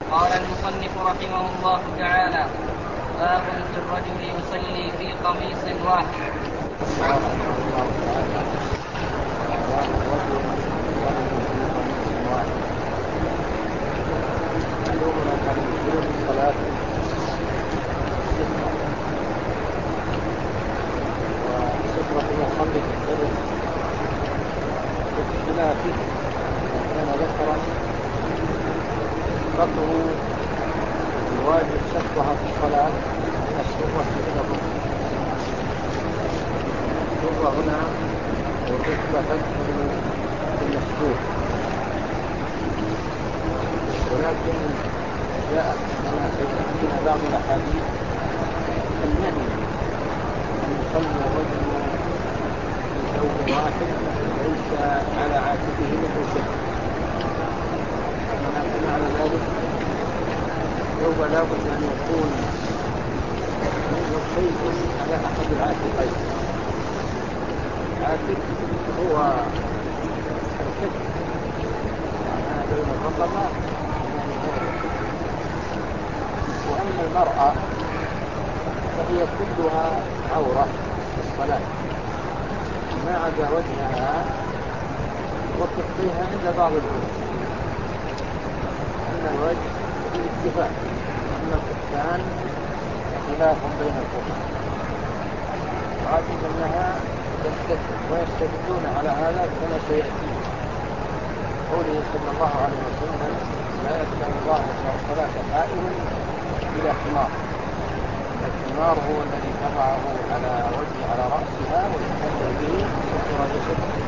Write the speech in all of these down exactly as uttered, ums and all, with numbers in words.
قال المصنف رحمه الله تعالى: باب في الرجل يصلي في قميص واحد. وسفرة المصنف الثالث باختلافه كان ذكرا فقه الواجب سترها في الصلاة السرة إلى الركبة. السرة هنا والركبة تدخل في المستور، ولكن جاءت لنا سيأتينا بعض الأحاديث النهي أن يصلي الرجل في ثوب واحد ليس على عاتقه منه شيء، ولكن معنى ذلك ثوب لا بد أن يكون منه شيء على أحد العاتقين. العاتق هو الكتف ما بين الرقبة، وأما المرأة فهي كلها عورة في الصلاة ما عدا وجهها وكفيها عند بعض العلماء أن الوجه بالاتفاق، أما الكفان خلاف بين الفقهاء، وعجب أنها تستثنى ويستدلون على هذا كما سيأتي قوله صلى الله عليه وسلم: لا يقبل الله من الصلاة قائم إلى حمار. الحمار هو الذي تضعه على وجه على رأسها ويصلي به ستر جسده.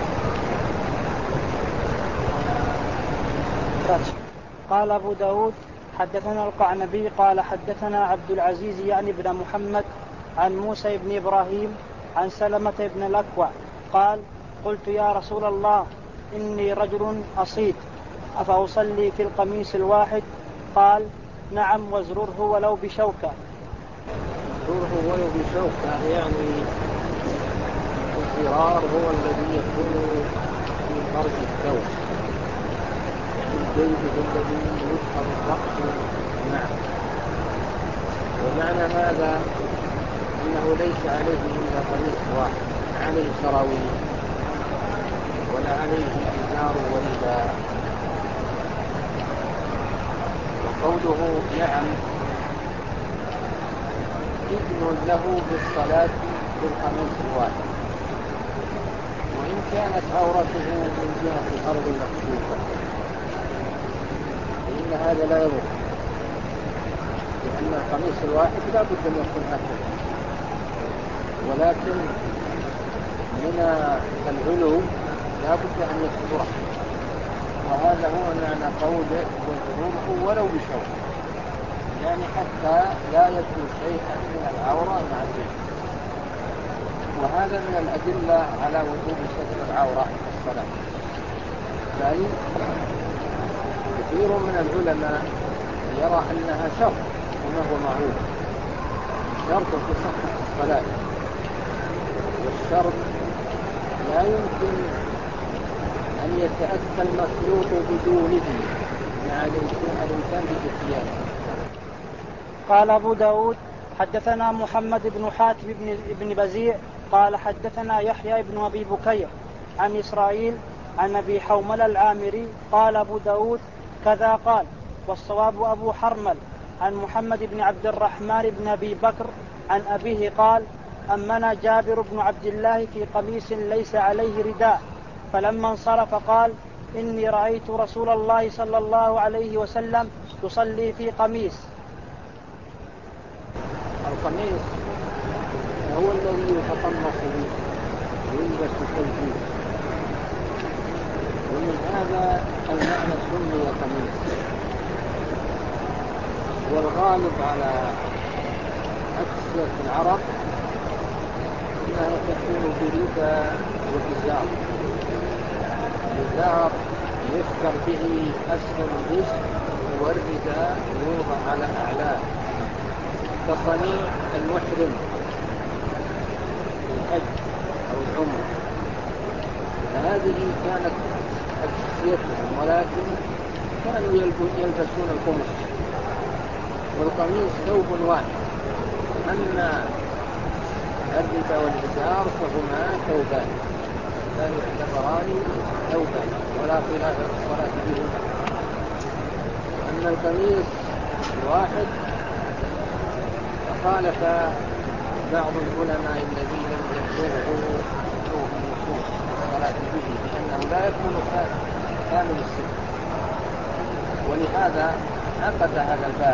قال أبو داود: حدثنا القعنبي قال حدثنا عبد العزيز يعني بن محمد عن موسى بن إبراهيم عن سلمة بن الأكوع قال: قلت يا رسول الله إني رجل أصيد أفأصلي في القميص الواحد؟ قال: نعم وازرره ولو بشوكة. ازرره ولو بشوكة يعني الزرار هو الذي يكون في فرج الثوب، الجيد الذي يدخل الرأس معه. ومعنى هذا أنه ليس عليه إلا قميص واحد، عليه سراويل ولا عليه إزار ورداء. وقوله نعم إذن له بالصلاة بالقميص الواحد، وإن كانت عورته من جهة الأرض مكشوفة فإن هذا لا يضر، لأن القميص الواحد لا بد أن يكون هكذا، ولكن من العلو لا بد أن يستره، وهذا هو معنى قوله وزروره ولو بشوك، يعني حتى لا يكون شيئا من العورة مع الجسم. وهذا من الأدلة على وجوب ستر العورة في الصلاة، بل كثير من العلماء يرى أنها شرط وما هو معروف، شرط في صحة الصلاة، والشرط لا يمكن أن يتأتى المخلوق بدونه مع الإنسان باتيانه. قال أبو داود: حدثنا محمد بن حاتم بن بزيع قال حدثنا يحيى بن أبي بكير عن إسرائيل عن أبي حومل العامري قال أبو داود: كذا قال، والصواب أبو حرمل عن محمد بن عبد الرحمن بن أبي بكر عن أبيه قال: أمنا جابر بن عبد الله في قميص ليس عليه رداء، فلما انصرف قال: إني رأيت رسول الله صلى الله عليه وسلم يصلي في قميص. القميص هو الذي يتقمص به ويلبس كالجيب، ومن هذا المعنى سمي قميص. والغالب على أكثر العرب أنها تكون برداء وإزار. الإزار يذكر به أسفل الجسم، والرداء يوضع على أعلاه كصنيع المحرم الحج أو العمر. هذه كانت أكسيتهم، ولكن كانوا يلبسون القمص والقميص ثوب واحد، أما الرداء والإزار فهما ثوبان لا يعتبران ثوبان ولا خلاف الصلاة بهما. أما القميص الواحد فخالف بعض العلماء الذين لم يبلغوا النصوص الصلاة به لأنه لا يكون كامل السن، ولهذا عقد هذا الباب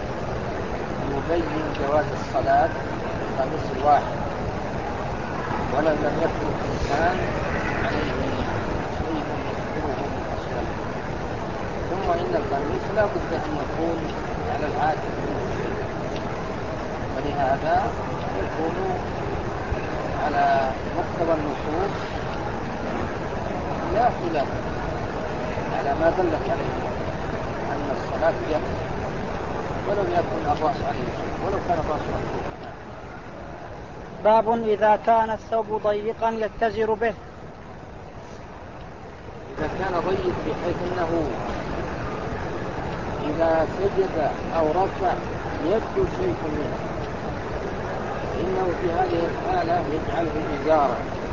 يبين جواز الصلاة بالقميص الواحد، ولو لم يكن الإنسان عليه شيء يستره من أسفل. ثم إن القميص لا بد أن يكون على العاتق منه شيء، ولهذا يكون على مقتضى النصوص لا خلاف على ما دلت عليه أن الصلاة يقضي ولو يكن الرأس عليه شيء، ولو كان الرأس مفتوحا. باب إذا كان الثوب ضيقا يتزر به. إذا كان ضيق بحيث أنه إذا سجد أو ركع يبدو شيء منه، فإنه في هذه الحالة يجعله إزارا،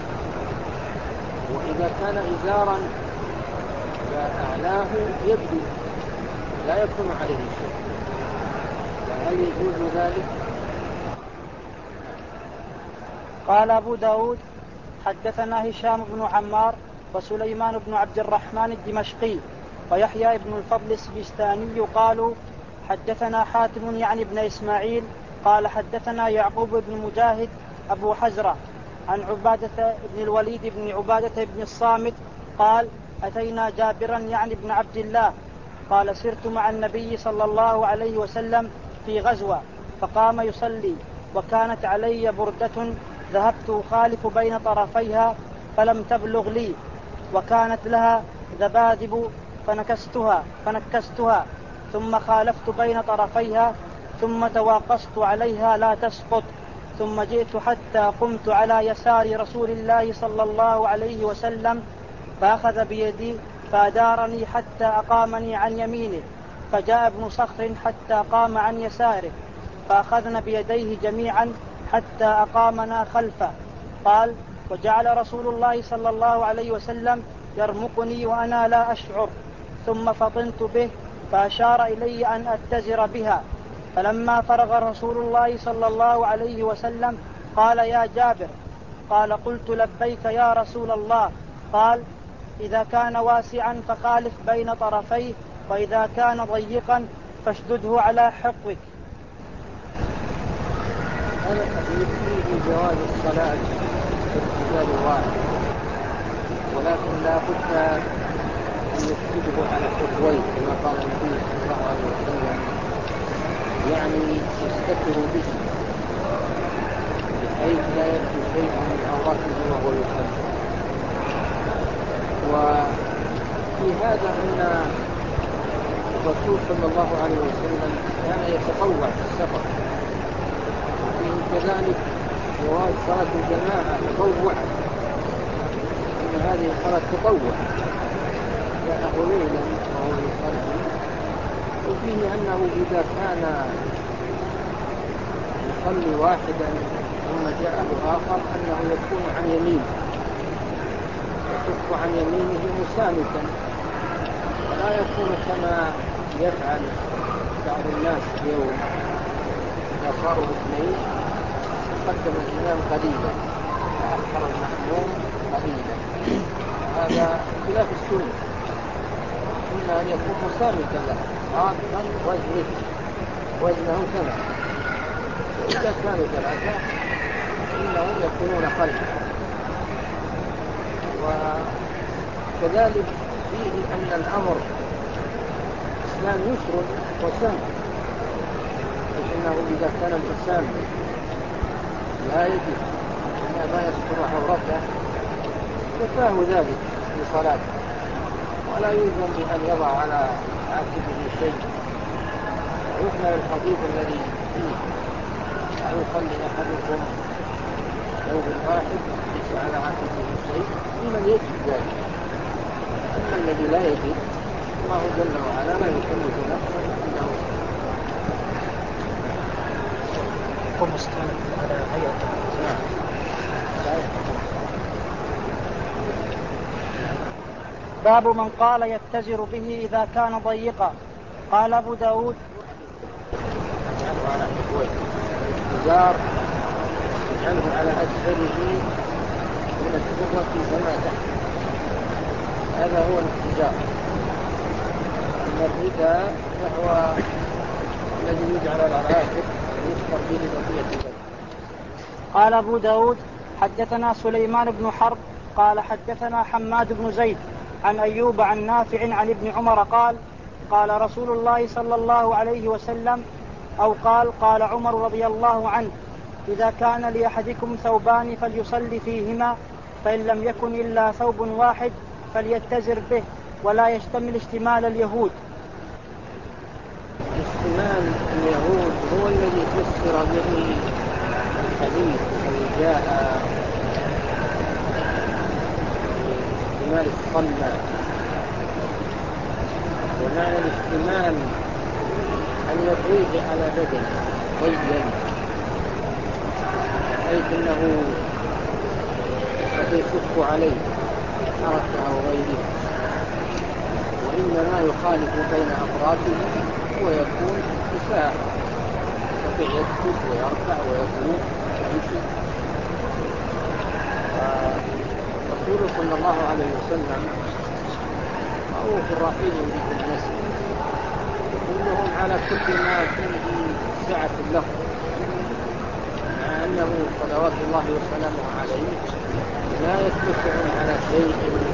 وإذا كان إزارا فأعلاه يبدو لا يكون عليه شيء، فهل يجوز ذلك؟ قال أبو داود حدثنا هشام بن عمار وسليمان بن عبد الرحمن الدمشقي ويحيى بن الفضل السجستاني قالوا حدثنا حاتم يعني ابن إسماعيل قال حدثنا يعقوب بن مجاهد أبو حزرة عن عبادة بن الوليد بن عبادة بن الصامت قال أتينا جابرا يعني ابن عبد الله قال سرت مع النبي صلى الله عليه وسلم في غزوة فقام يصلي وكانت علي بردة ذهبت أخالف بين طرفيها فلم تبلغ لي وكانت لها ذبادب فنكستها, فنكستها ثم خالفت بين طرفيها ثم تواقصت عليها لا تسقط ثم جئت حتى قمت على يسار رسول الله صلى الله عليه وسلم فأخذ بيدي فأدارني حتى أقامني عن يمينه فجاء ابن صخر حتى قام عن يساره فأخذنا بيديه جميعا حتى أقامنا خلفه. قال وجعل رسول الله صلى الله عليه وسلم يرمقني وأنا لا أشعر ثم فطنت به فأشار إلي أن أتزر بها فلما فرغ رسول الله صلى الله عليه وسلم قال يا جابر قال قلت لبيك يا رسول الله قال إذا كان واسعا فخالف بين طرفيه وإذا كان ضيقا فاشدده على حقوك. هذا الحديث فيه جواز الصلاة بالرجال الواحد، ولكن لا بد أن يسجده على حقويه كما قال النبي صلى الله عليه وسلم، يعني يستتر به بحيث لا يبدو شيء من عورته وهو يصلي. وفي هذا أن الرسول صلى الله عليه وسلم كان يتطوع في السفر، وفيه كذلك جواز صلاة الجماعة تطوع، إن هذه الصلاة تطوع جاءه ليلا وهو يصلي. وفيه أنه إذا كان يصلي واحدا ثم جاءه آخر أنه يكون عن يمينه يكف عن يمينه مسامكا، ولا يكون كما يفعل بعض الناس اليوم إذا صاروا اثنين قدم الإمام قليلا وأخر المأموم قليلا، هذا خلاف السنة. السنة أن يكون مسامكا له عاطفا وزنه وزنه ثمن، وإذا كانوا ثلاثة إنهم يكونون خلفا. وكذلك فيه أن الأمر الإسلام يسر وسهل، لأنه إذا كان الإنسان لا يجد إلا ما يستر عورته كفاه ذلك في صلاته، ولا يلزم بأن يضع على عاتقه شيء. ويحمل الحديث الذي فيه لا يصلي أحدكم ثوب واحد ليس على عاتقه شيء لمن يجد ذلك. أما الذي لا يجد الله جل وعلا لا يكلف نفسا إلا وسعها. يكون مستند على هيئة. نعم. باب من قال يتزر به إذا كان ضيقا. قال أبو داود يجعله على حجوه الإزار، يجعله على أسفله من السرة فما تحت، هذا هو الاتزار. أما الرداء فهو الذي يجعل على العاتق ويسفر به بقية البدن. قال أبو داود حدثنا سليمان بن حرب قال حدثنا حماد بن زيد عن أيوب عن نافع عن ابن عمر قال قال رسول الله صلى الله عليه وسلم أو قال قال عمر رضي الله عنه إذا كان لأحدكم ثوبان فليصلي فيهما، فإن لم يكن إلا ثوب واحد فليتزر به ولا يشتمل اشتمال اليهود. اشتمال اليهود هو الذي فسر به الحديث الذي جاء اشتمال الصلة. ومعنى الاشتمال أن يضيه على بدنه ضيا حيث أنه قد يشق عليه حركة أو غيره، وإنما يخالف بين أطرافه ويكون اتساع، يستطيع يسجد ويرفع ويقوم ويمشي. رسول صلى الله عليه وسلم معروف الرحيل في المسجد كلهم على كل ما فيه سعة له، مع أنه صلوات الله وسلامه عليه لا يتمسعون على شيء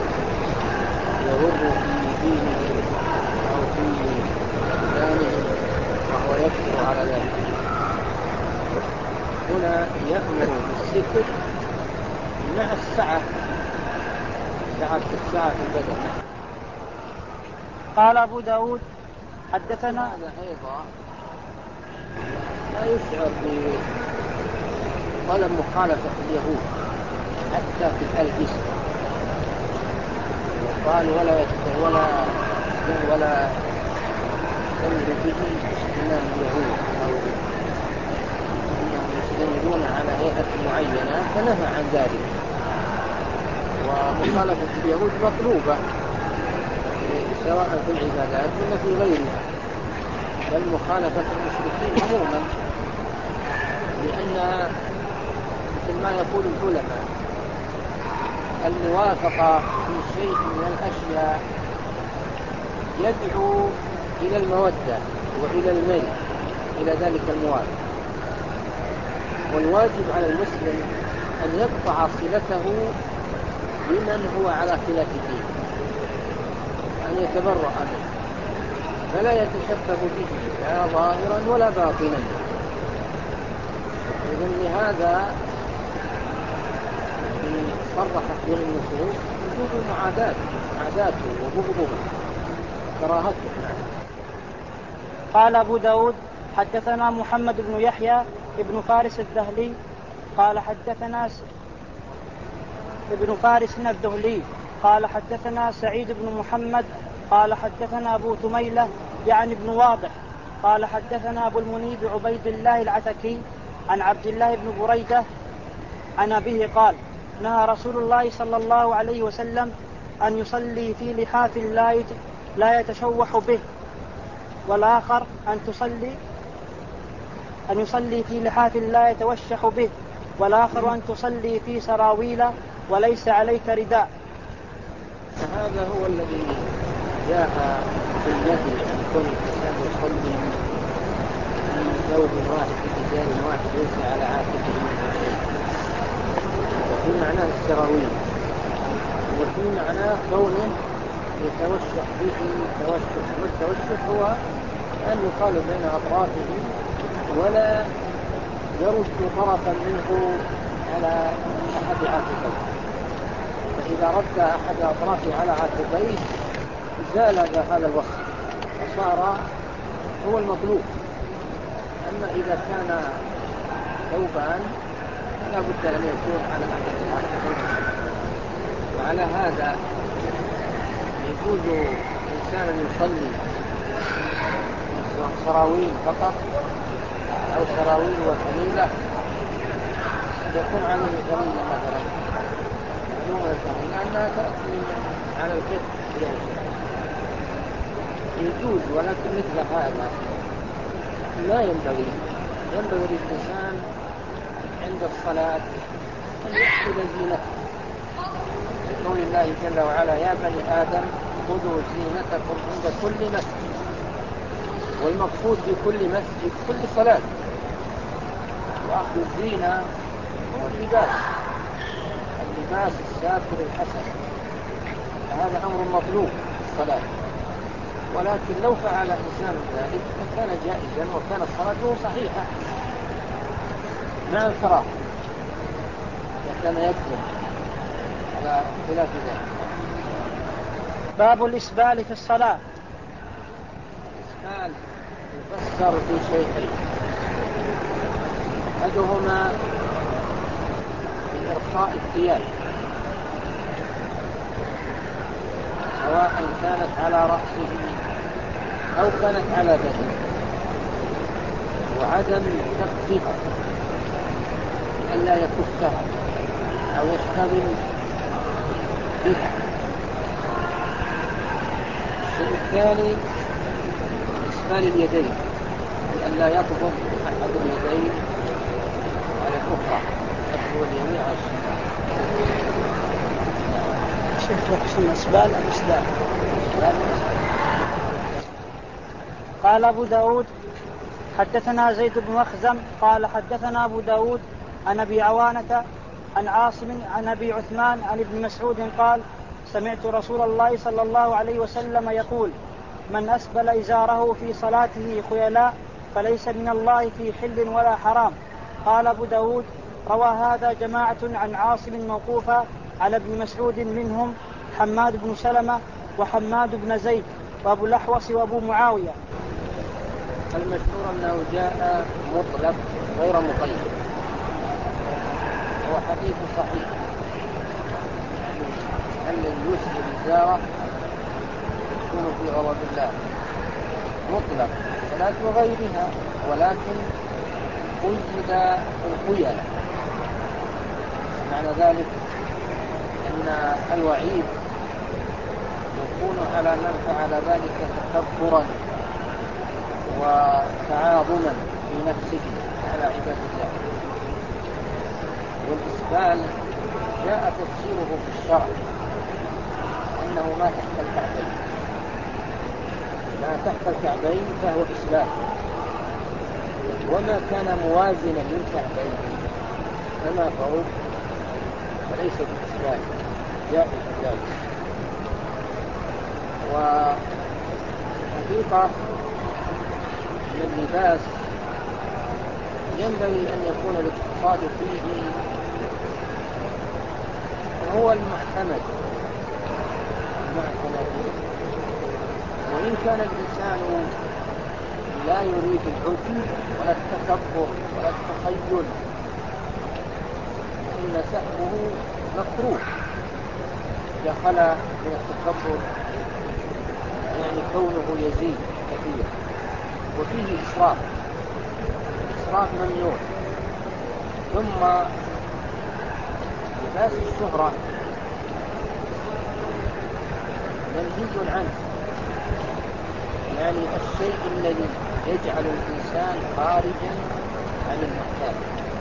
يضر في دينه أو في إسلامه وهو يكفر على ذلك. هنا يأمر بالستر مع السعة، سعة السعة في البدن. قال أبو داود حدثنا هذا أيضا لا يشعر بطلب مخالفة اليهود حتى في الألبسة، وقال ولا يستمر ولا ولا يستمر به استمام اليهود أو أنهم يستمرون على هيئة معينة، فنهى عن ذلك. ومخالفة اليهود مطلوبة سواء في العبادات ولا في غيرها، بل مخالفة المشركين عموما، لأن مثل ما يقول العلماء الموافقة في شيء من الأشياء يدعو إلى المودة وإلى الميل إلى ذلك الموافق، والواجب على المسلم أن يقطع صلته بمن هو على خلاف دينه، أن يتبرأ منه، فلا يتشبه به لا ظاهرا ولا باطنا. إذن لهذا صرحت به النصوص وجوب المعاداة، عاداته وبغضه كراهته. قال أبو داود حدثنا محمد بن يحيى ابن فارس الذهلي قال حدثنا س... ابن فارس الذهلي قال حدثنا سعيد بن محمد قال حدثنا أبو تميلة يعني ابن واضح قال حدثنا أبو المنيب عبيد الله العتكي عن عبد الله بن بريدة عن أبيه قال نهى رسول الله صلى الله عليه وسلم أن يصلي في لحاف لا يتشوح به، والآخر أن تصلي أن يصلي في لحاف لا يتوشح به، والآخر أن تصلي في سراويل وليس عليك رداء. هذا هو الذي جاء في النهي عن كل الإنسان يصلي في ثوب واحد في رجال واحد ليس على عاتقه شيء، وفي معناه السراويل، وفي معناه كونه يتوشح به توشح، والتوشح هو أن يقال بين أطرافه ولا يرد طرفا منه على أحد عاتقيه، فإذا رد أحد أطرافه على عاتقيه زال هذا الوصف وصار هو المطلوب. أما إذا كان ثوبان فلا بد أن يكون على أحد العاتقين، وعلى هذا يجوز إنسانا يصلي سراويل فقط أو سراويل وكميلة يكون عليه كميلة مثلا معلومة الكميلة أنها تأتي على الكتف يجوز، ولكن مثل هذا لا ينبغي ينبغي للإنسان عند الصلاة أن يأخذ زينته، قول الله جل وعلا: يا بني آدم خذوا زينتكم عند كل مسجد. والمقصود بكل مسجد كل صلاة، وأخذ الزينة هو اللباس اللباس الساتر الحسن، هذا أمر مطلوب في الصلاة. ولكن لو فعل إنسان ذلك فكان جائزا وكانت صلاته صحيحة مع الكراهة، وكان يكذب على خلاف ذلك. باب الإسبال في الصلاة. الإسبال يفسر في شيئين: أحدهما بإرخاء الثياب، سواء كانت على رأسه أو كانت على بدنه، وعدم تخفيفها لئلا يكفها أو يشتغل بها. الشيء الثاني إسبال اليدين، لئلا يقبض أحد اليدين على الأخرى، يقبض اليمين على الشمال. شوف الإسبال الإسبال. قال أبو داود حدثنا زيد بن مخزم قال حدثنا أبو داود عن أبي عوانة عن عاصم عن أبي عثمان عن ابن مسعود قال: سمعت رسول الله صلى الله عليه وسلم يقول: من أسبل إزاره في صلاته خيلاء فليس من الله في حل ولا حرام. قال أبو داود: روى هذا جماعة عن عاصم موقوفا على ابن مسعود، منهم حماد بن سلمة وحماد بن زيد وأبو الأحوص وأبو معاوية. المشهور أنه جاء مطلق غير مقيد، هو حديث صحيح أن يسبل إزاره يكون في غضب الله مطلق صلاة وغيرها، ولكن قيد الخيلاء. معنى ذلك أن الوعيد يكون على من فعل ذلك تكبرا وتعاظما في نفسه على عباد الله. والإسبال جاء تفسيره في الشرع أنه ما تحت الكعبين، ما تحت الكعبين فهو إسبال، وما كان موازنا للكعبين فما فوق فليس بإسبال، جائز ذلك. وحقيقة أن اللباس ينبغي أن يكون الاقتصاد فيه هو المعتمد المعتمد وإن كان الإنسان لا يريد العجب ولا التكبر ولا التخيل فإن سحبه مكروه. إذا خلا من التكبر يعني كونه يزيد كثير، وفيه إسراف إسراف ممنوع. ثم لباس الشهرة منهي عنه، يعني الشيء الذي يجعل الإنسان خارجا عن المحتاج.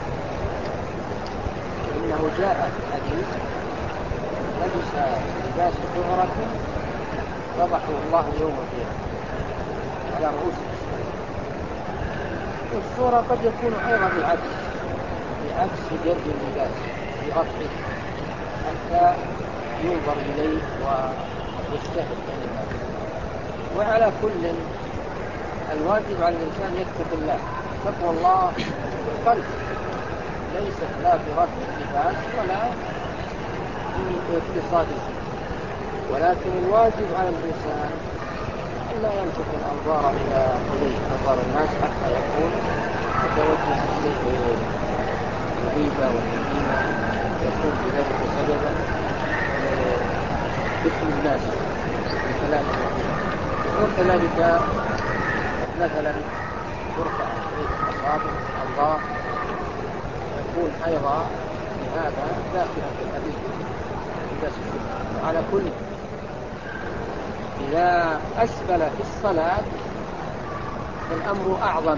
إنه جاء في الحديث: لبس لباس شهرة وضعه الله يوم القيامة على رؤوس الأشهر. والصورة قد يكون أيضا بالعكس، بعكس جلب اللباس برفعه حتى ينظر إليه ويشتهر بين الناس. وعلى كل الواجب على الإنسان يتقي الله، تقوى الله بالقلب، ليست لا برفع اللباس ولا في اقتصاده، ولكن الواجب على الإنسان ألا يلفت الأنظار إلى إليه أنظار الناس حتى يكون متوجها إليه الغيبة والنميمة، يكون بذلك سببا لإثم الناس بكلام الناس. وكذلك مثلا ترفع الأصابع الأعضاء يكون أيضا هذا داخلا في الحديث. على كل إذا أسفل في الصلاة فالأمر أعظم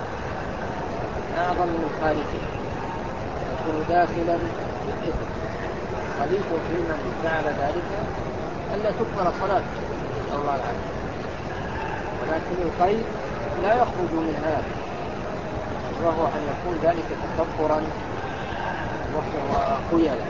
أعظم من خارجه، يكون داخلا في الإثم. خليط في من فعل ذلك ألا تقبل صلاته نسأل الله العافية. ولكن القيد لا يخرج من هذا، وهو أن يكون ذلك تكبرا وخيلا.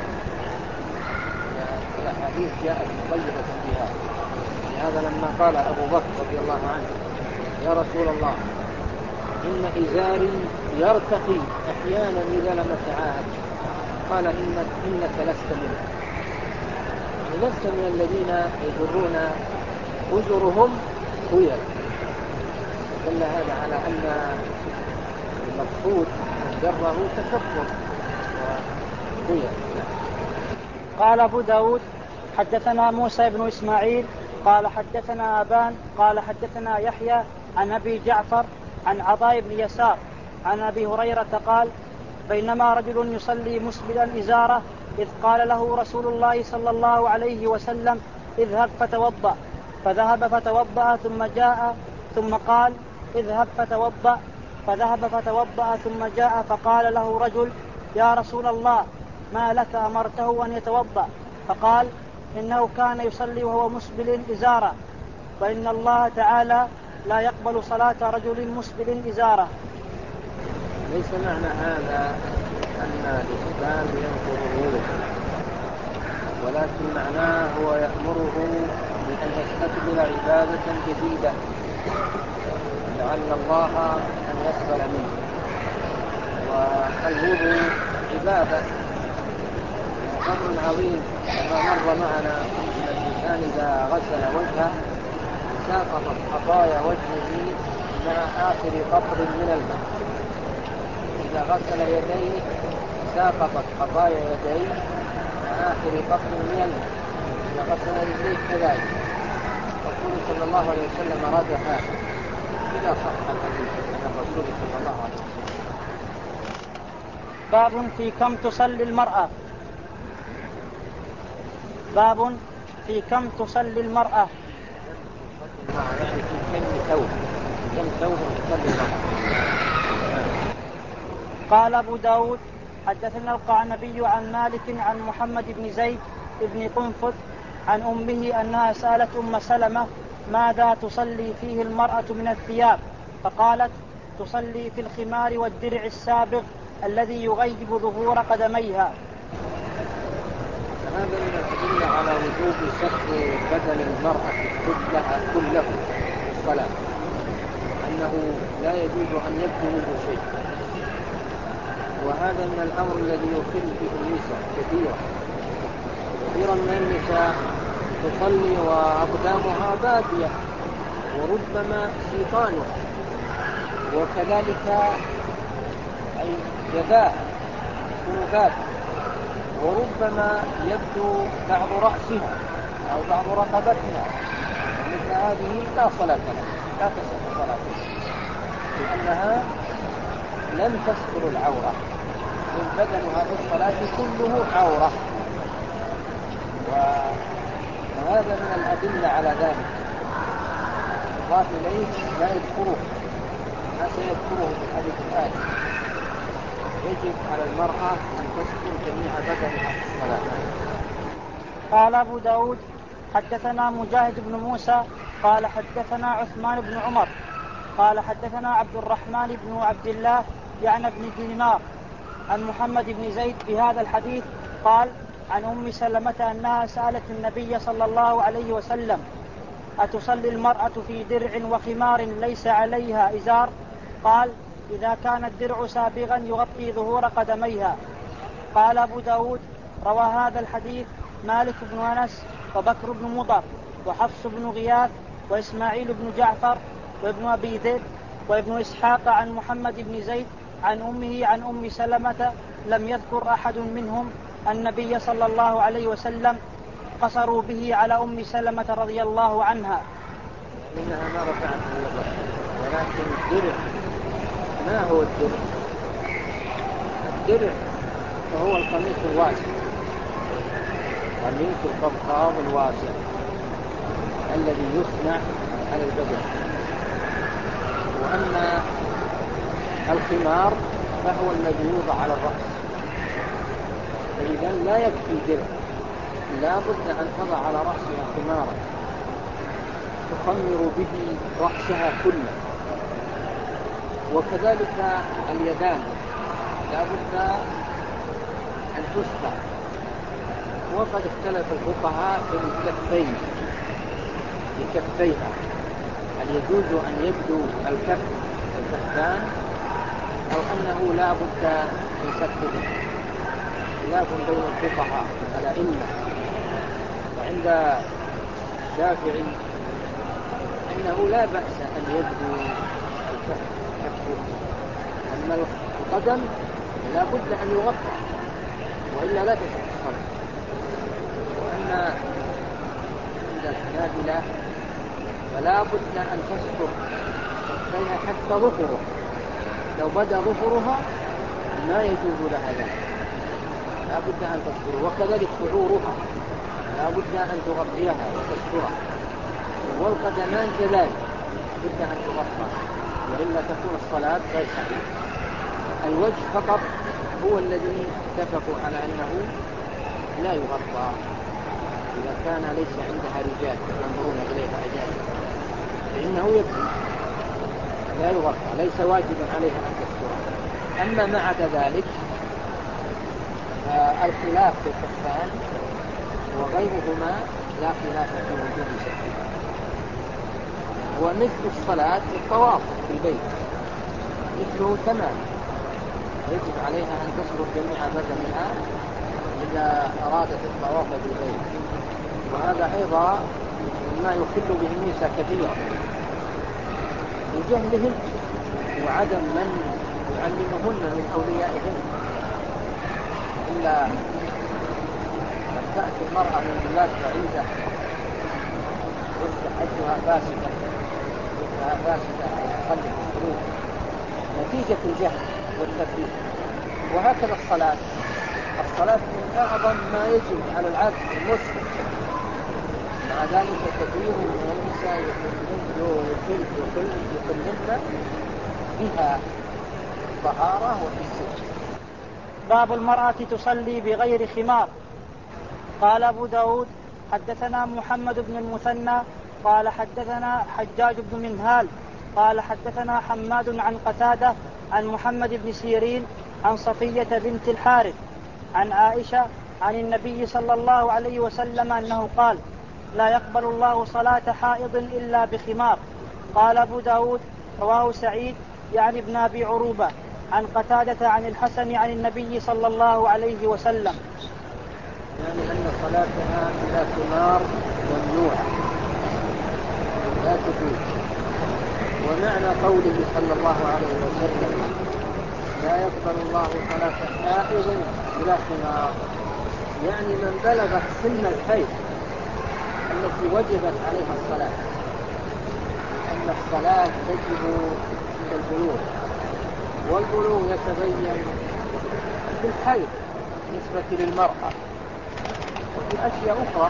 الأحاديث جاءت مقيدة بها. لهذا لما قال أبو بكر رضي الله عنه يا رسول الله إن إزاري يرتقي أحيانا إذا لم أتعاهد، قال إنك, إنك لست منه، لست من الذين يجرون أزرهم خيلا. دل هذا على أن المقصود جره تكبر وخيلا. قال أبو داود حدثنا موسى بن إسماعيل قال حدثنا أبان قال حدثنا يحيى عن أبي جعفر عن عطاء بن يسار عن أبي هريرة قال بينما رجل يصلي مسبلا إزاره إذ قال له رسول الله صلى الله عليه وسلم اذهب فتوضأ، فذهب فتوضأ ثم جاء ثم قال اذهب فتوضأ، فذهب فتوضأ ثم جاء فقال له رجل يا رسول الله ما لك أمرته أن يتوضأ؟ فقال إنه كان يصلي وهو مسبل إزاره، وإن الله تعالى لا يقبل صلاة رجل مسبل إزاره. ليس معنى هذا أن الإسلام ينكر الغلو، ولكن معناه هو يأمره بأن يستقبل عبادة جديدة لعل الله أن يقبل منه. والوضوء عبادة أمر عظيم، كما مر معنا أن الإنسان إذا غسل وجهه ساقطت خطايا وجهه مع آخر قطر من الماء، إذا غسل يديه ساقطت خطايا يديه مع آخر قطر من الماء، إذا غسل رجليه كذلك. الرسول صلى الله عليه وسلم أراد هذا إذا صح الحديث عن الرسول صلى الله عليه وسلم. باب في كم تصلي المرأة. باب في كم تصلي المرأة. يعني في كم ثوب كم ثوب تصلي المرأة. قال أبو داود حدثنا القعنبي عن مالك عن محمد بن زيد بن قنفذ عن أمه أنها سألت أم سلمة ماذا تصلي فيه المرأة من الثياب؟ فقالت تصلي في الخمار والدرع السابغ الذي يغيب ظهور قدميها. هذا من الأدلة على وجوب ستر بدن المرأة كلها كله في الصلاة، أنه لا يجوز أن يبدو منه شيء. وهذا من الأمر الذي يخل به النساء كثيرا كثيرا من النساء تصلي وأقدامها بادية وربما سيطانها، وكذلك أي يداها تكون بادية، وربما يبدو بعض رأسها أو بعض رقبتها. مثل هذه لا صلاة لها، لا تصح صلاتها، لأنها لم تستر العورة، من بدنها في الصلاة كله عورة. وهذا من الأدلة على ذلك. الله إليه لا يذكره ما سيذكره في الحديث الآتي. يجب على المرأة أن تستر جميع بدنها في الصلاة. قال أبو داود حدثنا مجاهد بن موسى قال حدثنا عثمان بن عمر قال حدثنا عبد الرحمن بن عبد الله يعني بن دينار عن محمد بن زيد بهذا الحديث. قال عن أم سلمة أنها سألت النبي صلى الله عليه وسلم أتصلي المرأة في درع وخمار ليس عليها إزار؟ قال إذا كان الدرع سابغا يغطي ظهور قدميها. قال أبو داود روى هذا الحديث مالك بن أنس وبكر بن مضر وحفص بن غياث وإسماعيل بن جعفر وابن أبي ذئب وابن إسحاق عن محمد بن زيد عن أمه عن أم سلمة، لم يذكر أحد منهم النبي صلى الله عليه وسلم، قصروا به على أم سلمة رضي الله عنها. إنها ما رفعت من الرأس، ولكن الدرع ما هو الدرع؟ الدرع فهو القميص الواسع، قميص القبقاب الواسع الذي يصنع على البدن. وأما الخمار فهو الذي يوضع على الرأس. فإذا لا يكفي درع، لا بد أن تضع على رأسها خمارا تخمر به رأسها كله. وكذلك اليدان لا بد أن تسبع. وقد اختلف الفقهاء في الكفين لكفيها، هل يجوز أن يبدو الكف الكفان أو أنه لا بد من ستره. خلاف بين الفقهاء الأئمة. وعند الشافعي أنه لا بأس أن يبدو الكف كفه، أما القدم لا بد أن يغطى وإلا لا تصح الصلاة. وأما عند الحنابلة فلا بد أن تستر كفيها حتى ظفره، لو بدا ظفرها ما يجوز لها ذلك، لا بد أن تستر. وكذلك شعورها لا بد أن تغطيها وتسترها، والقدمان كذلك بد أن تغطى وإلا تكون الصلاة غير صحيحة. الوجه فقط هو الذي اتفقوا على أنه لا يغطى إذا كان ليس عندها رجال ينظرون إليها أجانب، فإنه يكفي لا يغطى، ليس واجبا عليها أن تسترها. أما ما عدا ذلك الخلاف في الكفان وغيرهما لا خلاف في وجوب سترها. ومثل الصلاة الطواف في البيت مثله تمام، يجب عليها أن تستر جميع بدنها إذا أرادت الطواف بالبيت. وهذا أيضا مما يخل به النساء كثيرا لجهلهن وعدم من يعلمهن من أوليائهن. إلا أن تأتي المرأة من بلاد بعيدة يصبح حجها فاسدة وجهها فاسدة وتخلف القلوب نتيجة الجهل والتفريط. وهكذا الصلاة الصلاة من أعظم ما يجب على العبد المسلم، مع ذلك كثير من النساء يقلن بها الطهارة والسجن. باب المرأة تصلي بغير خمار. قال أبو داود حدثنا محمد بن المثنى قال حدثنا حجاج بن منهال قال حدثنا حماد عن قتادة عن محمد بن سيرين عن صفية بنت الحارث عن عائشة عن النبي صلى الله عليه وسلم أنه قال لا يقبل الله صلاة حائض إلا بخمار. قال أبو داود رواه سعيد يعني ابن أبي عروبة عن قتادة عن الحسن عن النبي صلى الله عليه وسلم. يعني أن صلاتها بلا خمار ممنوعة لا تجوز. ومعنى قوله صلى الله عليه وسلم لا يقبل الله صلاة حائض بلا خمار، يعني من بلغت سن الحيض التي وجبت عليها الصلاة، لأن الصلاة تجب عند البلوغ، والبلوغ يتبين في الحيض بالنسبة للمرأة وفي أشياء أخرى.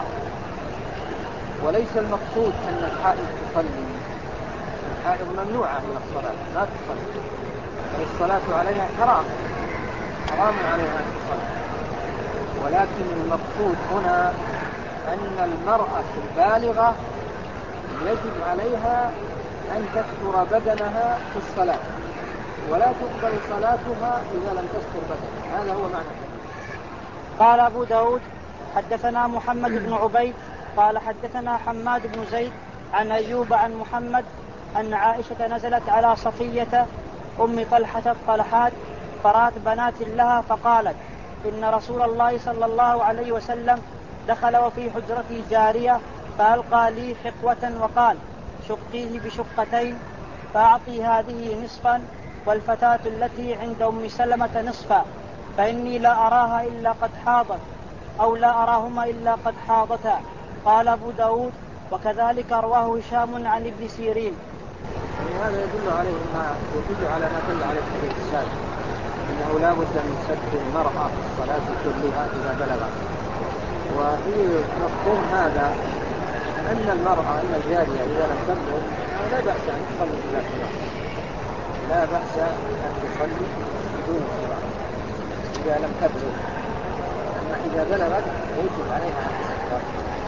وليس المقصود أن الحائض تصلي، الحائض ممنوعة من الصلاة لا تصلي، الصلاة عليها حرام حرام عليها أن تصلي. ولكن المقصود هنا أن المرأة البالغة يجب عليها أن تستر بدنها في الصلاة، ولا تقبل صلاتها إذا لم تستر بدنها. هذا هو معنى الحديث. قال أبو داود حدثنا محمد بن عبيد قال حدثنا حماد بن زيد عن أيوب عن محمد أن عائشة نزلت على صفية أم طلحة الطلحات فرات بنات لها فقالت إن رسول الله صلى الله عليه وسلم دخل وفي حجرتي جارية فألقى لي حقوة وقال شقيه بشقتين فأعطي هذه نصفا والفتاة التي عند أم سلمة نصفا فإني لا أراها إلا قد حاضت أو لا أراهما إلا قد حاضتا. قال أبو داود وكذلك رواه هشام عن ابن سيرين. هذا يدل عليه ما يدل على ما دل عليه الحديث السابق انه لا بد من سد المرأة في الصلاة كلها اذا بلغت. وفي مفهوم هذا ان المرأة ان الجارية اذا لم تبلغ لا بأس ان تصلي بلا خلاف، لا بأس ان تصلي بدون خلاف اذا لم تبلغ، اما اذا بلغت يجب عليها ان تستر.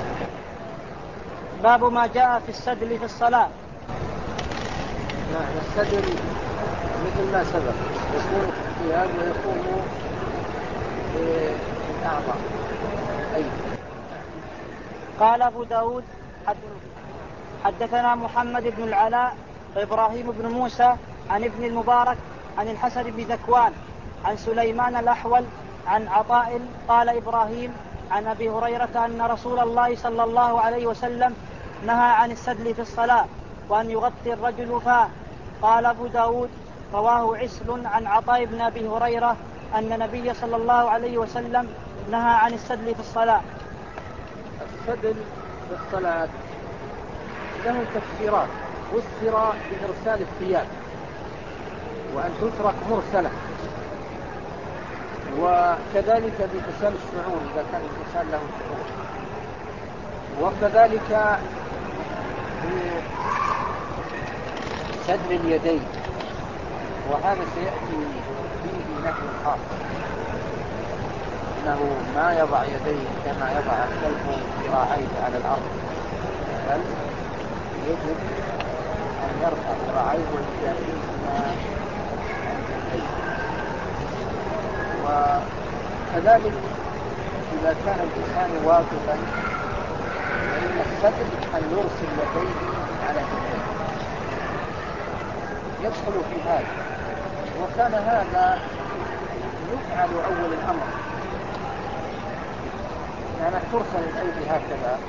باب ما جاء في السدل في الصلاة. نعم، السدل مثل ما سبق يكون في الثياب ويكون في الأعضاء. أي. قال أبو داود حدثنا محمد بن العلاء وإبراهيم بن موسى عن ابن المبارك عن الحسن بن ذكوان عن سليمان الأحول عن عطاء قال إبراهيم عن أبي هريرة أن رسول الله صلى الله عليه وسلم نهى عن السدل في الصلاة وأن يغطي الرجل فاه. قال أبو داود رواه عسل عن عطاء بن أبي هريرة أن النبي صلى الله عليه وسلم نهى عن السدل في الصلاة. السدل في الصلاة له تفسيرات، فسر بإرسال الثياب وأن تترك مرسلة، وكذلك بإرسال الشعور إذا كان الإنسان له شعور، وكذلك بسدل اليدين، وهذا سيأتي فيه نهي خاص أنه ما يضع يديه كما يضع الكلب ذراعيه على الأرض، بل يجب أن يرفع ذراعيه ويجاهدهما وكذلك إذا كان الإنسان واقفا فإن السدل أن يرسل يديه على كتفيه يدخل في هذا، وكان هذا يفعل أول الأمر، يعني ترسل الأيدي هكذا،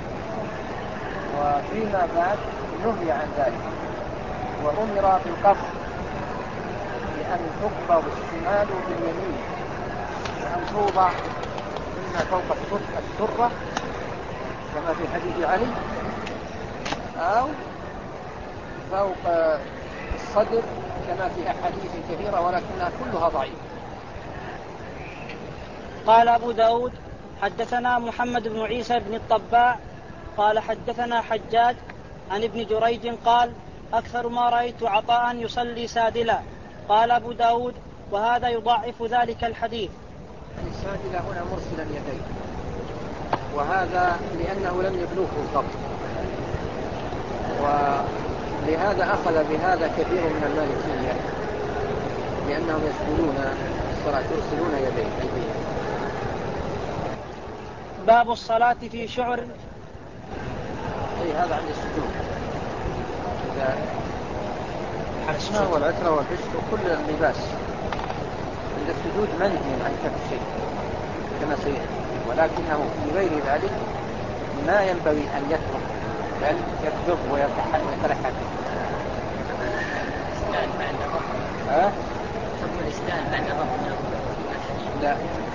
وفيما بعد نهي عن ذلك وأمر بالقبض، بأن تقبض الشمال باليمين وأن توضع إما فوق السرة كما في حديث علي أو فوق الصدر كما في أحاديث كثيرة ولكنها كلها ضعيفة. قال أبو داود حدثنا محمد بن عيسى بن الطباع قال حدثنا حجاج عن ابن جريج قال أكثر ما رأيت عطاء يصلي سادلا. قال أبو داود وهذا يضاعف ذلك الحديث. السادلة هنا مرسلا يديه، وهذا لأنه لم يبلغه الضبط، ولهذا أخذ بهذا كثير من المالكية لأنهم يسجدون الصلاة يرسلون يديه أيديهم. باب الصلاة في شعر. أي هذا عند السجود، إذا حسنا والعترة والبشت وكل اللباس عند السجود منهي عن كف شيء كما سيأتي، ولكنه في غير ذلك ما ينبغي أن يترك بل يكذب ويتلحق. الإسلام بعد نظر ها؟ حكم الإسلام بعد نظر لا.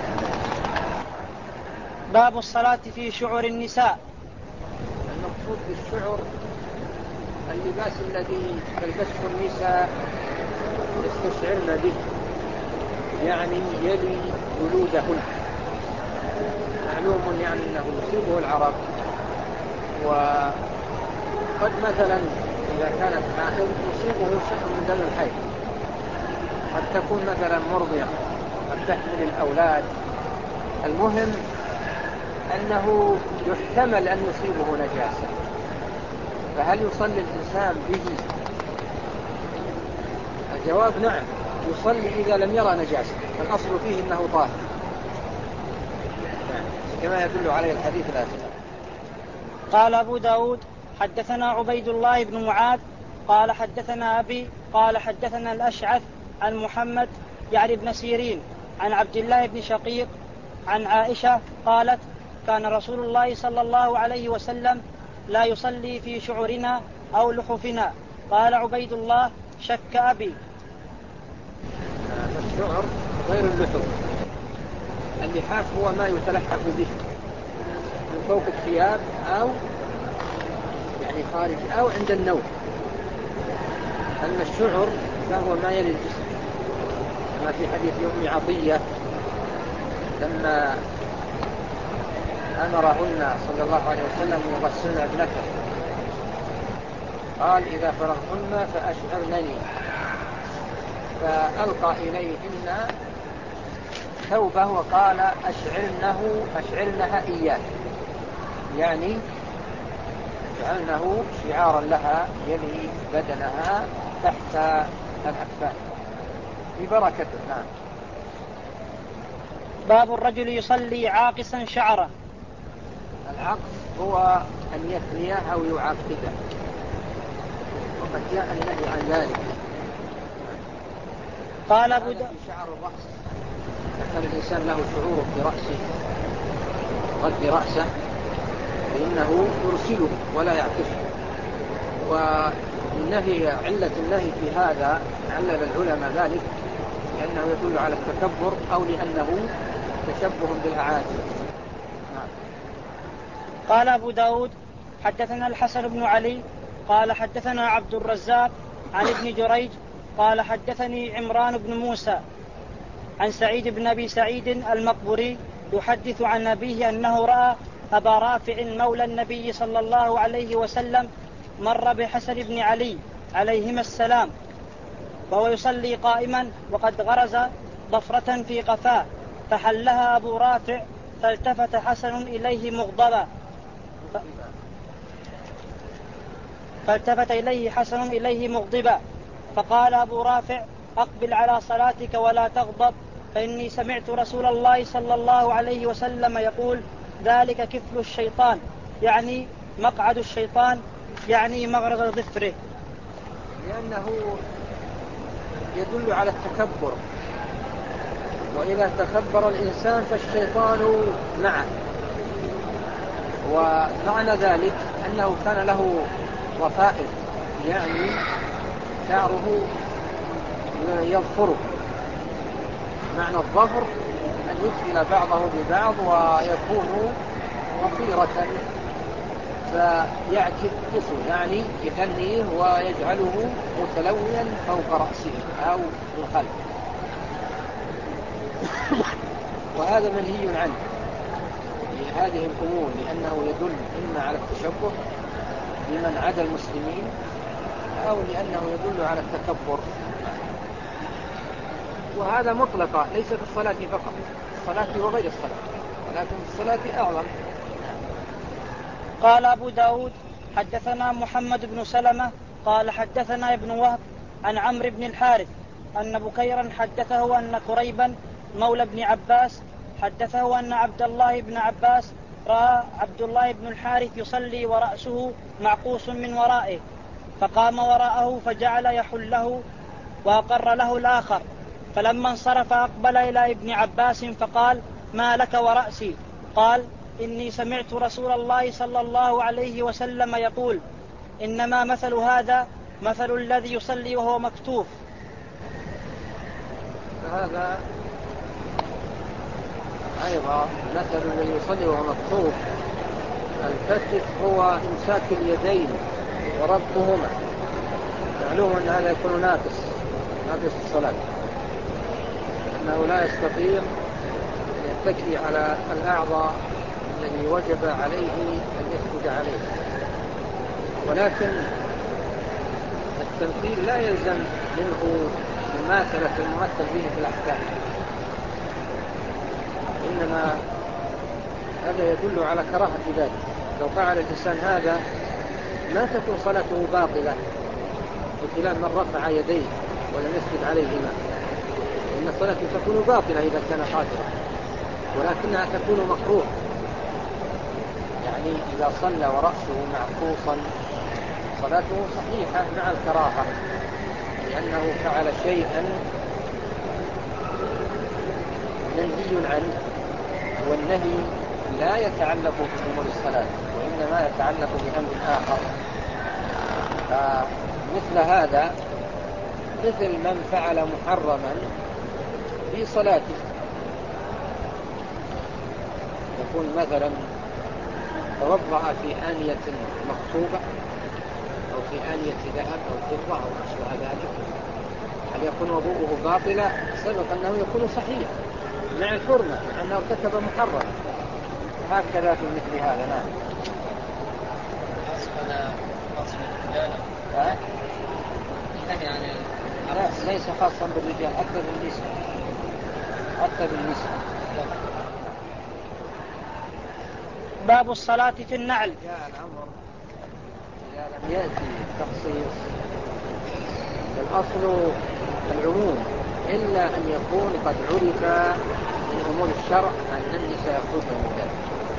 باب الصلاة في شعر النساء. المقصود بالشعر اللباس الذي تلبسه النساء يستشعرن به، يعني يلي جلودهن، معلوم يعني أنه يصيبه العرق، وقد مثلا إذا كانت حائض يصيبه شيء من دم الحيض، قد تكون مثلا مرضعة، قد تحمل الأولاد، المهم أنه يحتمل أن يصيبه نجاسة، فهل يصلي الإنسان به؟ الجواب نعم، يصلي إذا لم يرى نجاسة، فالأصل فيه أنه طاهر كما يدل عليه الحديث الآتي. قال أبو داود حدثنا عبيد الله بن معاذ قال حدثنا أبي قال حدثنا الأشعث عن محمد يعني ابن سيرين عن عبد الله بن شقيق عن عائشة قالت كان رسول الله صلى الله عليه وسلم لا يصلي في شعرنا أو لحفنا. قال عبيد الله شك أبي. الشعر غير اللحف، اللحاف هو ما يتلحف به من فوق الثياب أو يعني خارج أو عند النوم. أما الشعر فهو ما يلي الجسم، كما في حديث أم عطية لما أمرهن صلى الله عليه وسلم يغسلن ابنته قال إذا فرغتن فأشعرنني، فألقى إليهن ثوبه وقال أشعرنه أشعرنها إياه، يعني جعلنه شعارا لها يلي بدنها تحت الأكفان ببركته. نعم. باب الرجل يصلي عاقصا شعره. العقص هو أن يثنيه أو يعقده، وقد جاء النهي عن ذلك. قال أبو داود في شعر الرأس، كان الإنسان له شعور في رأسه غض رأسه فإنه يرسله ولا يعكسه. والنهي علة النهي في هذا علل العلماء ذلك لأنه يدل على التكبر أو لأنه تشبه بالأعاجم. قال أبو داود حدثنا الحسن بن علي قال حدثنا عبد الرزاق عن ابن جريج قال حدثني عمران بن موسى عن سعيد بن أبي سعيد المقبري يحدث عن أبيه أنه رأى أبا رافع مولى النبي صلى الله عليه وسلم مر بحسن بن علي عليهما السلام وهو يصلي قائما وقد غرز ضفرة في قفاه فحلها أبو رافع فالتفت حسن إليه مغضبا ف... فالتفت إليه حسن إليه مغضبا فقال أبو رافع أقبل على صلاتك ولا تغضب فإني سمعت رسول الله صلى الله عليه وسلم يقول ذلك كفل الشيطان، يعني مقعد الشيطان، يعني مغرز ظفره، لأنه يدل على التكبر، وإذا تكبر الإنسان فالشيطان معه. ومعنى ذلك أنه كان له ضفائر، يعني شعره يظفره. معنى الظفر أن يدخل بعضه ببعض ويكون وفيرة فيعكسه، يعني يثنيه ويجعله متلويا فوق رأسه أو من خلف. وهذا منهي عنه لهذه الأمور، لأنه يدل إما على التشبه بمن عدا المسلمين أو لأنه يدل على التكبر. وهذا مطلقة ليس في الصلاة فقط، الصلاة وغير الصلاة، ولكن في الصلاة أعظم. قال أبو داود حدثنا محمد بن سلمة قال حدثنا ابن وهب عن عمرو بن الحارث أن بكيرا حدثه أن كريبا مولى بن عباس حدثه أن عبد الله بن عباس رأى عبد الله بن الحارث يصلي ورأسه معقوس من ورائه فقام وراءه فجعل يحله وأقر له الآخر، فلما انصرف أقبل إلى ابن عباس فقال ما لك ورأسي؟ قال إني سمعت رسول الله صلى الله عليه وسلم يقول إنما مثل هذا مثل الذي يصلي وهو مكتوف. هذا أيضا مثل الذي يصلي وهو مكتوف. الكتف هو إمساك اليدين وربطهما، معلوم أن هذا يكون ناقص ناقص الصلاة، أنه لا يستطيع أن يتكي على الأعضاء الذي وجب عليه أن يسجد عليه. ولكن التمثيل لا يلزم منه مماثلة الممثل به في الأحكام، إنما هذا يدل على كراهة ذلك. لو فعل الإنسان هذا ما تكون صلاته باطلة بخلاف من رفع يديه ولم يسجد عليهما، لأن صلاته تكون باطلة إذا كان قادرا، ولكنها تكون مكروه. يعني إذا صلى ورأسه معكوسا صلاته صحيحة مع الكراهة، لأنه فعل شيئا منهي عنه، والنهي لا يتعلق بأمور الصلاة وإنما يتعلق بأمر آخر. فمثل هذا مثل من فعل محرما في صلاته، يكون مثلا توضأ في آنية مكتوبة في آنية ذهب أو فضة أو أشبه ذلك، هل يكون وضوءه باطلا؟ سبق أنه يكون صحيح مع الحرمة مع أنه ارتكب محرم. هكذا في مثل هذا. نعم. أصل أصل الرجال ها؟ يعني لا، ليس خاصا بالرجال، حتى بالنساء، حتى بالنساء. باب الصلاة في النعل. جاء الأمر إذا لم يأتي تخصيص الأصل العموم، إلا أن يكون قد عرف من أمور الشرع أن النساء يخرجن من ذلك،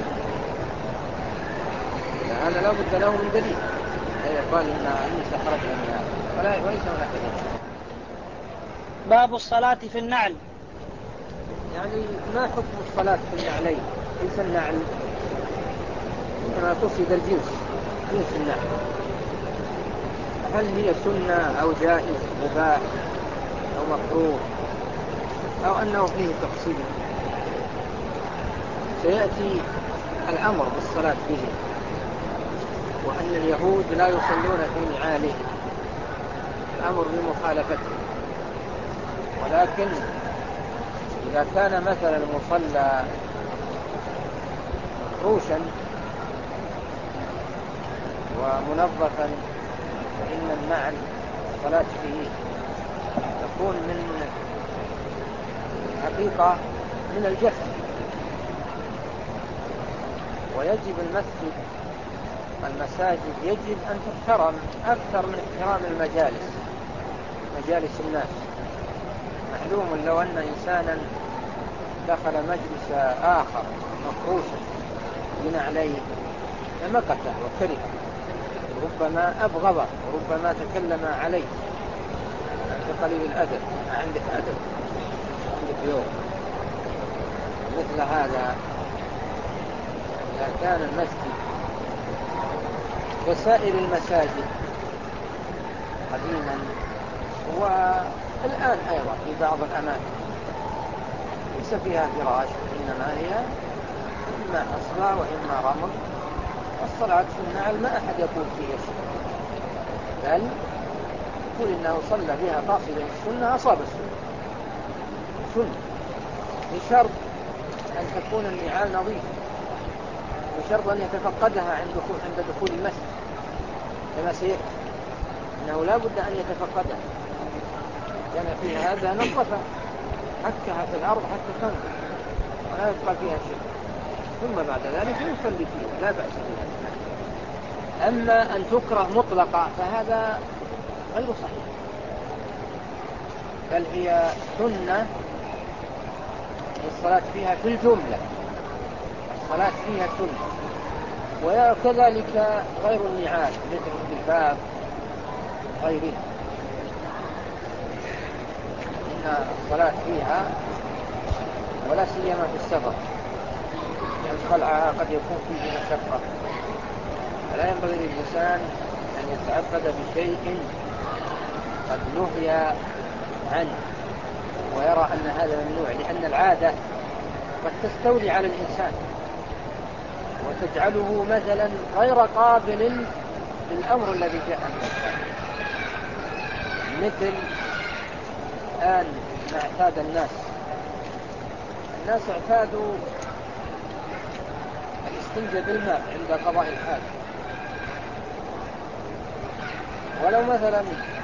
هذا لا بد له من دليل لا يقال أن النساء خرجن من هذا، ولا وليس هناك دليل. باب الصلاة في النعل. يعني ما حكم الصلاة في النعلين؟ ليس النعل إنما قصد الجنس، جنس النعل، هل هي سنة أو جائز مباح أو مكروه أو أنه فيه تفصيل؟ سيأتي الأمر بالصلاة فيه، وأن اليهود لا يصلون في نعاله، الأمر بمخالفته. ولكن إذا كان مثلا المصلى مفروشا ومنظفا فإن النعل الصلاة فيه تكون من حقيقة من الجهل. ويجب المسجد المساجد يجب أن تحترم أكثر من احترام المجالس، مجالس الناس. معلوم لو أن إنسانا دخل مجلس آخر مفروشا بنعليه لمقته وكره، ربما أبغضه وربما تكلم عليه بقليل الأدب، ما عندك أدب، عندك يوم. مثل هذا إذا كان المسجد وسائر المساجد قديما والآن أيضا في بعض الأماكن ليس فيها فراش، إنما هي إما حصبة وإما رمل، والصلاة في النعل ما أحد يقول فيها شيء، بل يقول إنه صلى بها قاصدا السنة أصاب السنة سنة، بشرط أن تكون النعال نظيفة، بشرط أن يتفقدها عند دخول, عند دخول المسجد كما سيأتي، إنه لا بد أن يتفقدها، كان فيها هذا نظفة حكها في الأرض حتى تنظف ولا يبقى فيها شيء، ثم بعد ذلك يصلي فيها لا بأس بها. أما أن تكره مطلقة فهذا غير صحيح، بل هي سنة الصلاة فيها في الجملة، الصلاة فيها سنة. وكذلك غير النعال مثل الخفاف غيره، إن الصلاة فيها ولا سيما في السفر، لأن خلعها قد يكون فيه مشقة، فلا ينبغي للإنسان أن يتعبد بشيء قد نهي عنه ويرى أن هذا ممنوع، لأن العادة قد تستولي على الإنسان وتجعله مثلا غير قابل للأمر الذي جاء من الإنسان. مثل الآن ما اعتاد الناس الناس اعتادوا الاستنجاء بالماء عند قضاء الحاجة، ولو مثلا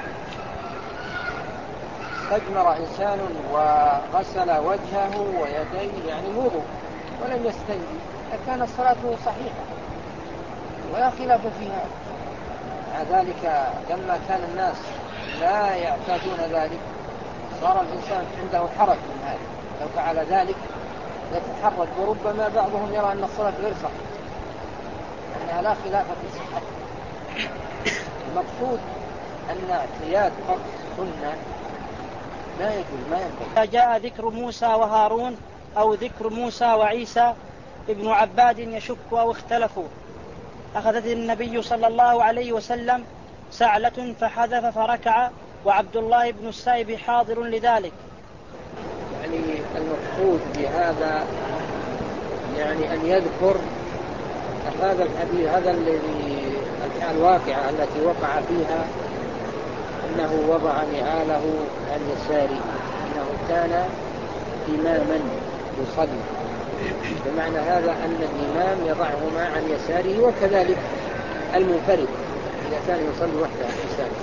استجمر إنسان وغسل وجهه ويديه يعني الوضوء ولم يستنجي فكان صلاته صحيحة ولا خلاف فيها. مع ذلك لما كان الناس لا يعتادون ذلك صار الإنسان عنده حرج من هذا، لو فعل ذلك يتحرج، وربما بعضهم يرى أن الصلاة غير صحيحة، أنها لا خلاف في صحتها. المقصود أن اعتياد فرض السنة لا يجوز، ما ينبغي. جاء ذكر موسى وهارون أو ذكر موسى وعيسى ابن عباد يشك أو اختلفوا، أخذت النبي صلى الله عليه وسلم سعلة فحذف فركع، وعبد الله بن السائب حاضر لذلك. يعني المقصود بهذا يعني أن يذكر هذا الحديث، هذا الذي الواقعة التي وقع فيها أنه وضع نعاله عن يساره، أنه كان إماما يصلي، بمعنى هذا أن الإمام يضعهما عن يساره، وكذلك المنفرد إذا كان يصلي وحده عن يساره.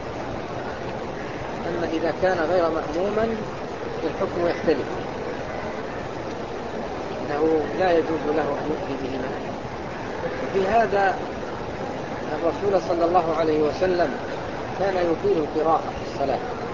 أما إذا كان غير مأموما الحكم يختلف، أنه لا يجوز له أن يؤتي بهما. وفي هذا الرسول صلى الله عليه وسلم كان يطيل القراءة في الصلاة،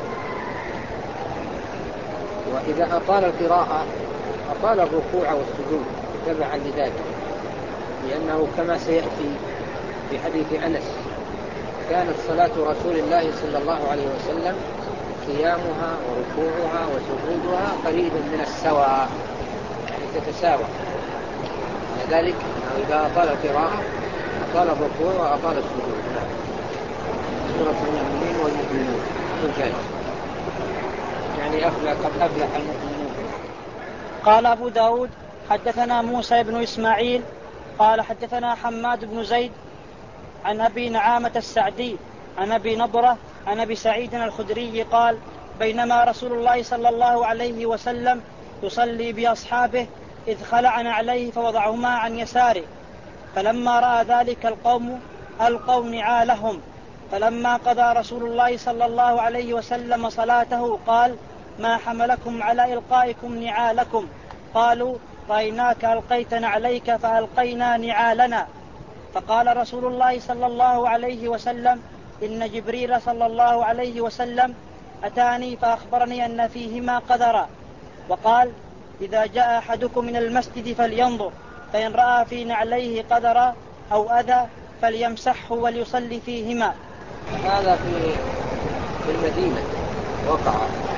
وإذا أطال القراءة أطال الركوع والسجود تبعا لذلك، لأنه كما سيأتي في حديث أنس كانت صلاة رسول الله صلى الله عليه وسلم قيامها وركوعها وسجودها قريبا من السواء، يعني تتساوى. لذلك إذا أطال القراءة أطال الركوع وأطال السجود. سورة المؤمنين والمؤمنون مجاز، يعني أفلح قد أفلح المؤمنون. قال أبو داود حدثنا موسى بن إسماعيل قال حدثنا حماد بن زيد عن أبي نعامة السعدي عن أبي نضرة عن أبي سعيد الخدري قال بينما رسول الله صلى الله عليه وسلم يصلي بأصحابه إذ خلعن عليه فوضعهما عن يساره، فلما رأى ذلك القوم ألقوا نعالهم، فلما قضى رسول الله صلى الله عليه وسلم صلاته قال ما حملكم على إلقائكم نعالكم؟ قالوا رأيناك ألقيت نعليك فألقينا نعالنا. فقال رسول الله صلى الله عليه وسلم إن جبريل صلى الله عليه وسلم أتاني فأخبرني أن فيهما قدرا، وقال إذا جاء أحدكم من المسجد فلينظر، فإن رأى في نعليه قدرا أو أذى فليمسحه وليصلي فيهما. هذا في في المدينة وقع،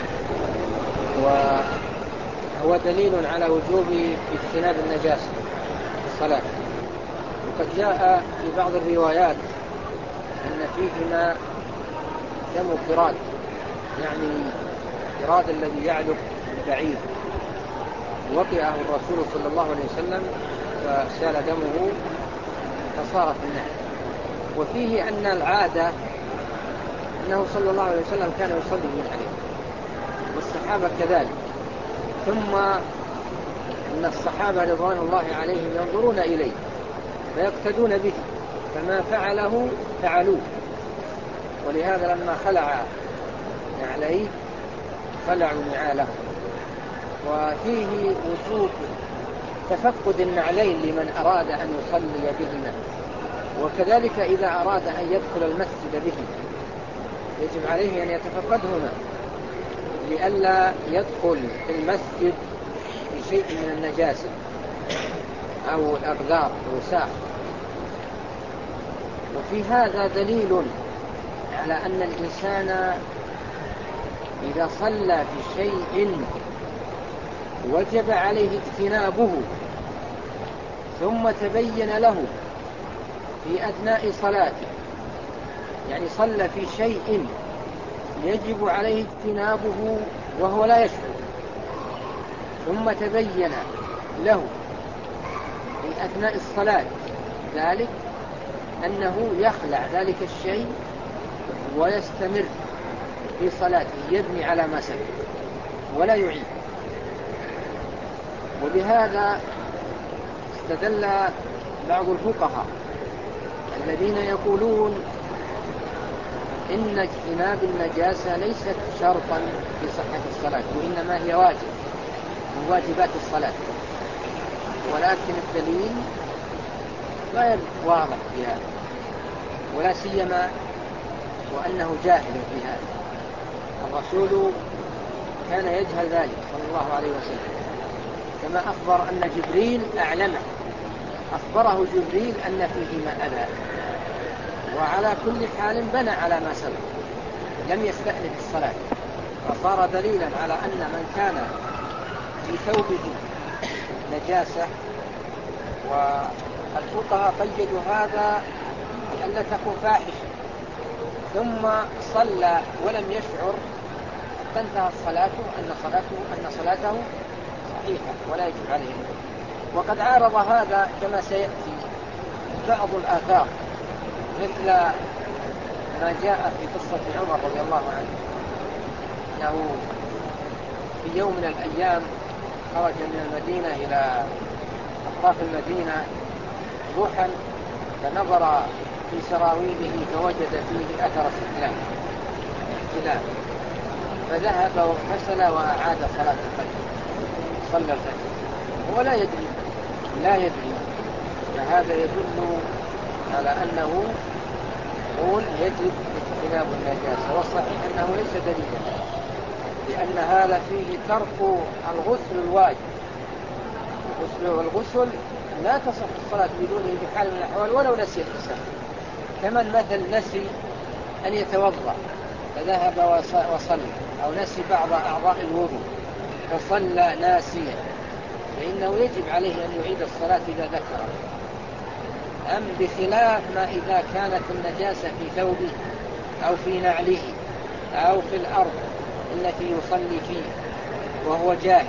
وهو دليل على وجوب اجتناب النجاسة في الصلاة. وقد جاء في بعض الروايات أن فيهما دم قراد، يعني قراد الذي يعلق البعير، وقعه الرسول صلى الله عليه وسلم فسال دمه فصار في النهر. وفيه أن العادة أنه صلى الله عليه وسلم كان يصلي من عليه، والصحابة كذلك، ثم أن الصحابة رضوان الله عليهم ينظرون إليه فيقتدون به، فما فعله فعلوه. ولهذا لما خلع نعليه خلعوا نعاله. وفيه وجوب تفقد النعلين لمن أراد أن يصلي بهما، وكذلك إذا أراد أن يدخل المسجد به يجب عليه أن يتفقدهما لئلا يدخل المسجد بشيء من النجاسة أو الأقذار الوساخ. وفي هذا دليل على أن الإنسان إذا صلى بشيء وجب عليه اجتنابه ثم تبين له في أثناء صلاته، يعني صلى في شيء يجب عليه اجتنابه وهو لا يشعر، ثم تبين له في أثناء الصلاة ذلك أنه يخلع ذلك الشيء ويستمر في صلاته، يبني على ما سبق ولا يعيد. وبهذا استدل بعض الفقهاء الذين يقولون إن اجتناب النجاسة ليست شرطا في صحة الصلاة، وإنما هي واجب من واجبات الصلاة، ولكن الدليل غير واضح في هذا، ولا سيما وأنه جاهل في هذا. الرسول كان يجهل ذلك صلى الله عليه وسلم، كما أخبر أن جبريل أعلمه، أخبره جبريل أن فيهما أذى. وعلى كل حال بنى على ما سبق، لم يستأنف الصلاة، فصار دليلا على أن من كان في ثوبه نجاسة. والفقهاء قيدوا هذا بأن تكون فاحشة، ثم صلى ولم يشعر حتى انتهت صلاته أن صلاته أن صلاته صحيحة ولا يجب عليه. وقد عارض هذا كما سيأتي بعض الآثار مثل ما جاء في قصة عمر رضي الله عنه أنه في يوم من الأيام خرج من المدينة إلى أطراف المدينة ضحى فنظر في سراويله فوجد فيه أثر استلام استلام فذهب واغتسل وأعاد صلاة الفجر صلى الفجر هو لا يدري لا يدري فهذا يدل على أنه يقول يجب اجتناب النجاسة والصحيح أنه ليس دليلا لأن هذا فيه ترك الغسل الواجب الغسل والغسل لا تصح الصلاة بدونه بحال من الأحوال ولو نسي الإنسان كمن مثل نسي أن يتوضأ فذهب وصلى أو نسي بعض أعضاء الوضوء فصلى ناسيا فإنه يجب عليه أن يعيد الصلاة إذا ذكر أم بخلاف ما إذا كانت النجاسة في ثوبه أو في نعله أو في الأرض التي يصلي فيه وهو جاهل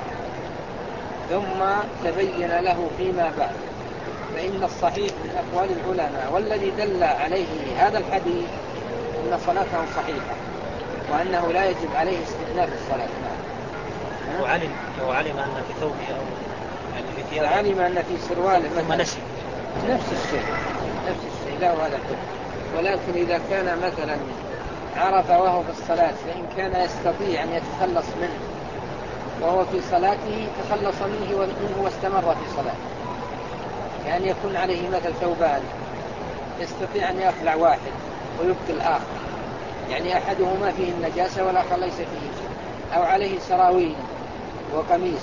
ثم تبين له فيما بعد فإن الصحيح من أقوال العلماء والذي دل عليه هذا الحديث أن صلاته صحيحة وأنه لا يجب عليه استئناف الصلاة. لو علم لو علم أن في ثوبه أو يعني في ثيابه علم أن في سرواله ثم نسي نفس الشيء نفس الشيء لا هذا حكم ولكن إذا كان مثلا عرف وهو في الصلاة فإن كان يستطيع أن يتخلص منه وهو في صلاته تخلص منه ومنه واستمر في صلاته كأن يكون عليه مثل ثوبان يستطيع أن يخلع واحد ويبقي الآخر يعني أحدهما فيه النجاسة والآخر ليس فيه شيء أو عليه سراويل وقميص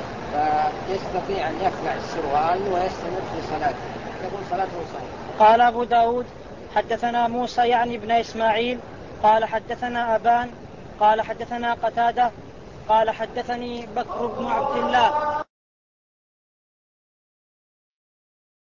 فيستطيع أن يخلع السروال ويستمر في صلاته تكون صلاته صحيحة. قال أبو داود حدثنا موسى يعني ابن إسماعيل قال حدثنا أبان قال حدثنا قتادة قال حدثني بكر بن عبد الله